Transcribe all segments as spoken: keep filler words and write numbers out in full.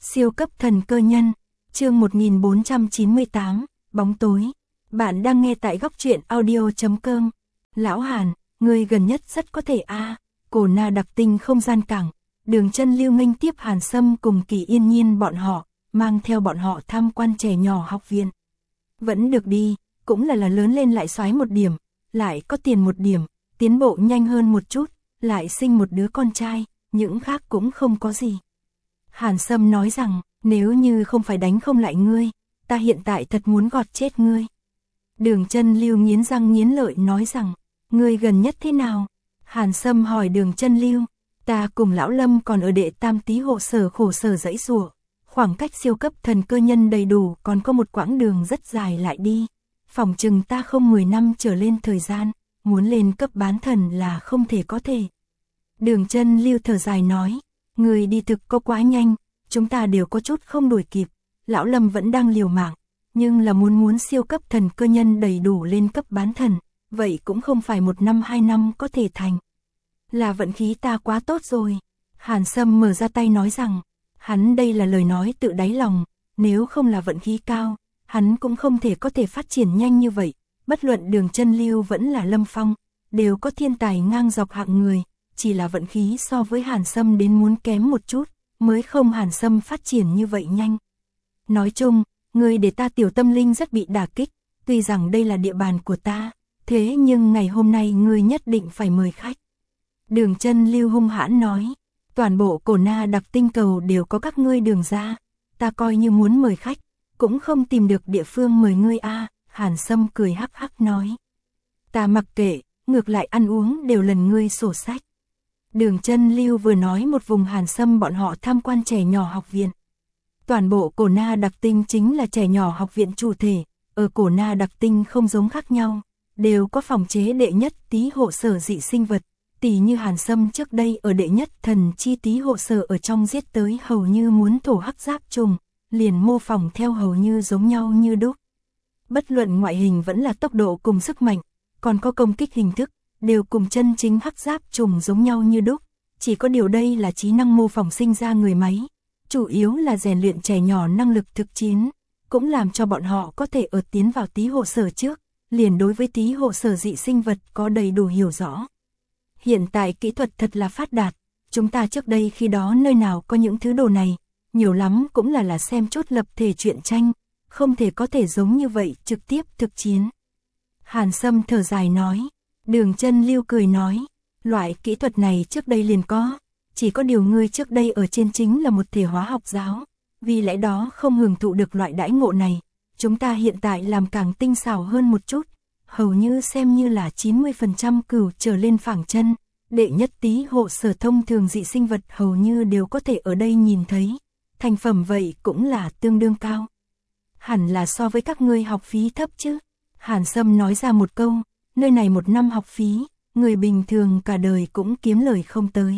Siêu cấp thần cơ nhân, chương một nghìn bốn trăm chín mươi tám, bóng tối. Bạn đang nghe tại góc truyện audio chấm com. Lão Hàn, người gần nhất rất có thể a. À. Cổ Na đặc tinh không gian cảng, Đường Chân Lưu nghênh tiếp Hàn Sâm cùng Kỳ Yên Nhiên bọn họ, mang theo bọn họ tham quan trẻ nhỏ học viện. Vẫn được đi, cũng là là lớn lên lại soái một điểm, lại có tiền một điểm, tiến bộ nhanh hơn một chút, lại sinh một đứa con trai, những khác cũng không có gì. Hàn Sâm nói rằng, nếu như không phải đánh không lại ngươi, ta hiện tại thật muốn gọt chết ngươi. Đường Chân Lưu nghiến răng nghiến lợi nói rằng, ngươi gần nhất thế nào? Hàn Sâm hỏi Đường Chân Lưu, ta cùng Lão Lâm còn ở đệ tam tí hộ sở khổ sở dãy rủa, khoảng cách siêu cấp thần cơ nhân đầy đủ còn có một quãng đường rất dài lại đi. Phỏng chừng ta không mười năm trở lên thời gian, muốn lên cấp bán thần là không thể có thể. Đường Chân Lưu thở dài nói, người đi thực có quá nhanh, chúng ta đều có chút không đuổi kịp. Lão Lâm vẫn đang liều mạng, nhưng là muốn muốn siêu cấp thần cơ nhân đầy đủ lên cấp bán thần, vậy cũng không phải một năm hai năm có thể thành. Là vận khí ta quá tốt rồi. Hàn Sâm mở ra tay nói rằng, hắn đây là lời nói tự đáy lòng, nếu không là vận khí cao, hắn cũng không thể có thể phát triển nhanh như vậy. Bất luận Đường Chân Lưu vẫn là Lâm Phong, đều có thiên tài ngang dọc hạng người, chỉ là vận khí so với Hàn Sâm đến muốn kém một chút, mới không Hàn Sâm phát triển như vậy nhanh. Nói chung, người để ta tiểu tâm linh rất bị đả kích, tuy rằng đây là địa bàn của ta, thế nhưng ngày hôm nay ngươi nhất định phải mời khách. Đường Chân Lưu hung hãn nói, toàn bộ Cổ Na đặc tinh cầu đều có các ngươi Đường gia, ta coi như muốn mời khách, cũng không tìm được địa phương mời ngươi a. À. Hàn Sâm cười hắc hắc nói, ta mặc kệ, ngược lại ăn uống đều lần ngươi sổ sách. Đường Chân Lưu vừa nói một vùng Hàn Sâm bọn họ tham quan trẻ nhỏ học viện. Toàn bộ Cổ Na đặc tinh chính là trẻ nhỏ học viện chủ thể, ở Cổ Na đặc tinh không giống khác nhau, đều có phòng chế đệ nhất tí hộ sở dị sinh vật, tỉ như Hàn Sâm trước đây ở đệ nhất thần chi tí hộ sở ở trong giết tới hầu như muốn thổ hắc giáp trùng, liền mô phỏng theo hầu như giống nhau như đúc. Bất luận ngoại hình vẫn là tốc độ cùng sức mạnh, còn có công kích hình thức, đều cùng chân chính hắc giáp trùng giống nhau như đúc, chỉ có điều đây là trí năng mô phỏng sinh ra người máy, chủ yếu là rèn luyện trẻ nhỏ năng lực thực chiến, cũng làm cho bọn họ có thể ở tiến vào tí hộ sở trước, liền đối với tí hộ sở dị sinh vật có đầy đủ hiểu rõ. Hiện tại kỹ thuật thật là phát đạt, chúng ta trước đây khi đó nơi nào có những thứ đồ này, nhiều lắm cũng là là xem chút lập thể truyện tranh, không thể có thể giống như vậy trực tiếp thực chiến. Hàn Sâm thở dài nói, Đường Chân Lưu cười nói, loại kỹ thuật này trước đây liền có, chỉ có điều ngươi trước đây ở trên chính là một thể hóa học giáo, vì lẽ đó không hưởng thụ được loại đãi ngộ này, chúng ta hiện tại làm càng tinh xảo hơn một chút, hầu như xem như là chín mươi phần trăm cửu trở lên phẳng chân, đệ nhất tí hộ sở thông thường dị sinh vật hầu như đều có thể ở đây nhìn thấy, thành phẩm vậy cũng là tương đương cao. Hẳn là so với các ngươi học phí thấp chứ. Hàn Sâm nói ra một câu, nơi này một năm học phí, người bình thường cả đời cũng kiếm lời không tới.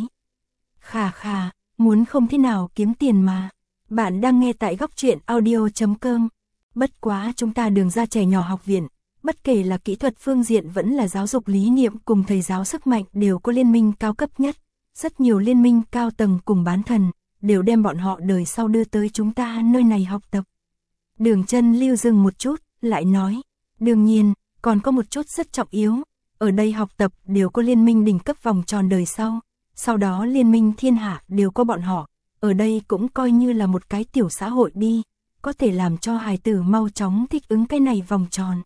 Khà khà, muốn không thế nào kiếm tiền mà. Bạn đang nghe tại góc truyện audio chấm com. Bất quá chúng ta Đường gia trẻ nhỏ học viện, bất kể là kỹ thuật phương diện vẫn là giáo dục lý niệm cùng thầy giáo sức mạnh đều có liên minh cao cấp nhất. Rất nhiều liên minh cao tầng cùng bán thần, đều đem bọn họ đời sau đưa tới chúng ta nơi này học tập. Đường Chân Lưu dừng một chút, lại nói, đương nhiên, còn có một chút rất trọng yếu, ở đây học tập đều có liên minh đỉnh cấp vòng tròn đời sau, sau đó liên minh thiên hạ đều có bọn họ, ở đây cũng coi như là một cái tiểu xã hội đi, có thể làm cho hài tử mau chóng thích ứng cái này vòng tròn.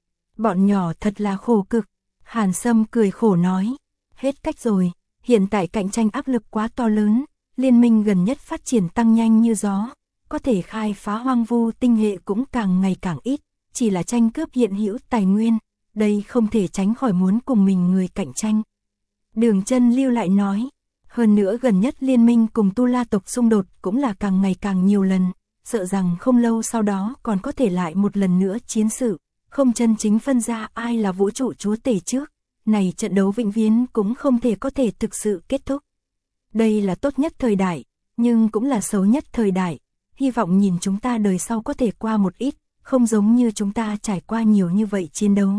Bọn nhỏ thật là khổ cực, Hàn Sâm cười khổ nói, hết cách rồi, hiện tại cạnh tranh áp lực quá to lớn, liên minh gần nhất phát triển tăng nhanh như gió, có thể khai phá hoang vu tinh hệ cũng càng ngày càng ít, chỉ là tranh cướp hiện hữu tài nguyên, đây không thể tránh khỏi muốn cùng mình người cạnh tranh. Đường Chân Lưu lại nói, hơn nữa gần nhất liên minh cùng Tu La tộc xung đột cũng là càng ngày càng nhiều lần, sợ rằng không lâu sau đó còn có thể lại một lần nữa chiến sự, không chân chính phân ra ai là vũ trụ chúa tể trước, này trận đấu vĩnh viễn cũng không thể có thể thực sự kết thúc. Đây là tốt nhất thời đại, nhưng cũng là xấu nhất thời đại, hy vọng nhìn chúng ta đời sau có thể qua một ít, không giống như chúng ta trải qua nhiều như vậy chiến đấu.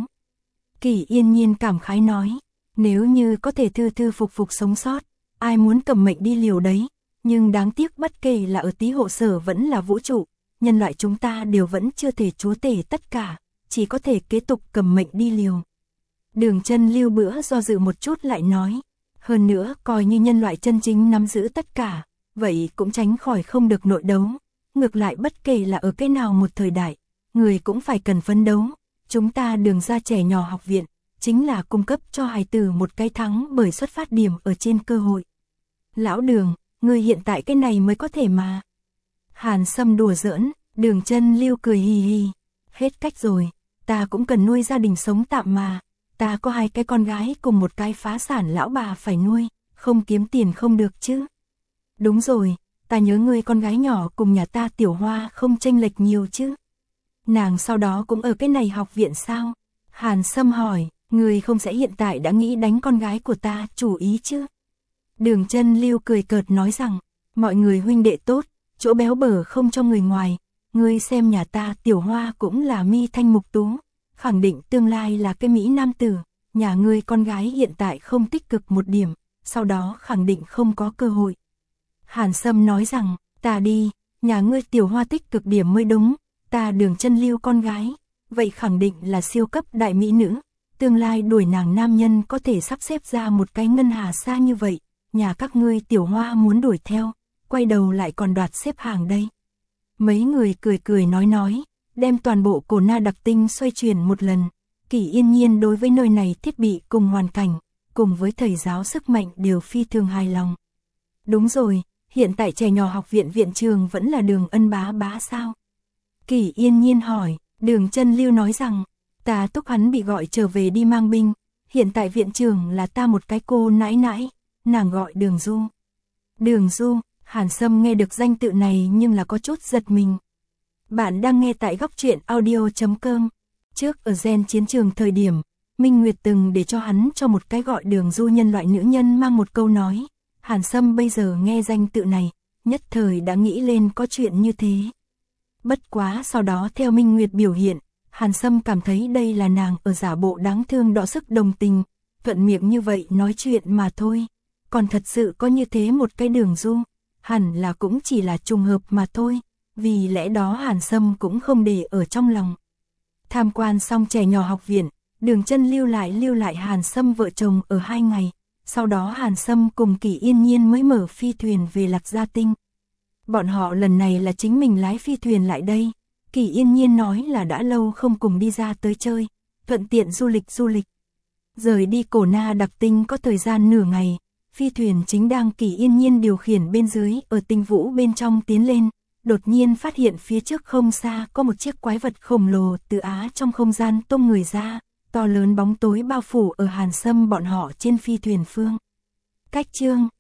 Kỳ Yên Nhiên cảm khái nói, nếu như có thể thư thư phục phục sống sót, ai muốn cầm mệnh đi liều đấy, Nhưng đáng tiếc bất kể là ở tí hộ sở vẫn là vũ trụ, nhân loại chúng ta đều vẫn chưa thể chúa tể tất cả, chỉ có thể kế tục cầm mệnh đi liều. Đường Chân Lưu bữa do dự một chút lại nói, hơn nữa coi như nhân loại chân chính nắm giữ tất cả, vậy cũng tránh khỏi không được nội đấu. Ngược lại bất kể là ở cái nào một thời đại, người cũng phải cần phấn đấu. Chúng ta Đường ra trẻ nhỏ học viện, chính là cung cấp cho hài tử một cái thắng bởi xuất phát điểm ở trên cơ hội. Lão Đường, người hiện tại cái này mới có thể mà. Hàn Sâm đùa giỡn, Đường Chân Lưu cười hì hì. Hết cách rồi, ta cũng cần nuôi gia đình sống tạm mà. Ta có hai cái con gái cùng một cái phá sản lão bà phải nuôi, không kiếm tiền không được chứ. Đúng rồi, ta nhớ ngươi con gái nhỏ cùng nhà ta Tiểu Hoa không chênh lệch nhiều chứ. Nàng sau đó cũng ở cái này học viện sao? Hàn Sâm hỏi, ngươi không sẽ hiện tại đã nghĩ đánh con gái của ta chủ ý chứ? Đường Chân Lưu cười cợt nói rằng, mọi người huynh đệ tốt, chỗ béo bở không cho người ngoài, ngươi xem nhà ta Tiểu Hoa cũng là mi thanh mục tú, khẳng định tương lai là cái mỹ nam tử, nhà ngươi con gái hiện tại không tích cực một điểm, sau đó khẳng định không có cơ hội. Hàn Sâm nói rằng, ta đi, nhà ngươi Tiểu Hoa tích cực điểm mới đúng, ta Đường Chân Lưu con gái, vậy khẳng định là siêu cấp đại mỹ nữ, tương lai đuổi nàng nam nhân có thể sắp xếp ra một cái ngân hà xa như vậy, nhà các ngươi Tiểu Hoa muốn đuổi theo, quay đầu lại còn đoạt xếp hàng đây. Mấy người cười cười nói nói, đem toàn bộ cổ na đặc tinh xoay chuyển một lần. Kỷ Yên Nhiên đối với nơi này thiết bị cùng hoàn cảnh, cùng với thầy giáo sức mạnh đều phi thường hài lòng. Đúng rồi, hiện tại trẻ nhỏ học viện viện trường vẫn là Đường Ân bá bá sao? Kỷ Yên Nhiên hỏi, Đường Chân Lưu nói rằng, ta thúc hắn bị gọi trở về đi mang binh, hiện tại viện trường là ta một cái cô nãi nãi, nàng gọi Đường Du. Đường Du, Hàn Sâm nghe được danh tự này nhưng là có chút giật mình. Bạn đang nghe tại góc truyện audio chấm com. Trước ở gen chiến trường thời điểm, Minh Nguyệt từng để cho hắn cho một cái gọi Đường Du nhân loại nữ nhân mang một câu nói. Hàn Sâm bây giờ nghe danh tự này, nhất thời đã nghĩ lên có chuyện như thế. Bất quá sau đó theo Minh Nguyệt biểu hiện, Hàn Sâm cảm thấy đây là nàng ở giả bộ đáng thương đọ sức đồng tình, thuận miệng như vậy nói chuyện mà thôi. Còn thật sự có như thế một cái Đường Du, hẳn là cũng chỉ là trùng hợp mà thôi, vì lẽ đó Hàn Sâm cũng không để ở trong lòng. Tham quan xong trẻ nhỏ học viện, Đường Chân Lưu lại lưu lại Hàn Sâm vợ chồng ở hai ngày, sau đó Hàn Sâm cùng Kỷ Yên Nhiên mới mở phi thuyền về Lạc Gia Tinh. Bọn họ lần này là chính mình lái phi thuyền lại đây, Kỷ Yên Nhiên nói là đã lâu không cùng đi ra tới chơi, thuận tiện du lịch du lịch. Rời đi cổ na đặc tinh có thời gian nửa ngày, phi thuyền chính đang Kỷ Yên Nhiên điều khiển bên dưới ở tinh vũ bên trong tiến lên, đột nhiên phát hiện phía trước không xa có một chiếc quái vật khổng lồ từ á trong không gian tung người ra, to lớn bóng tối bao phủ ở Hàn Sâm bọn họ trên phi thuyền phương. Cách chương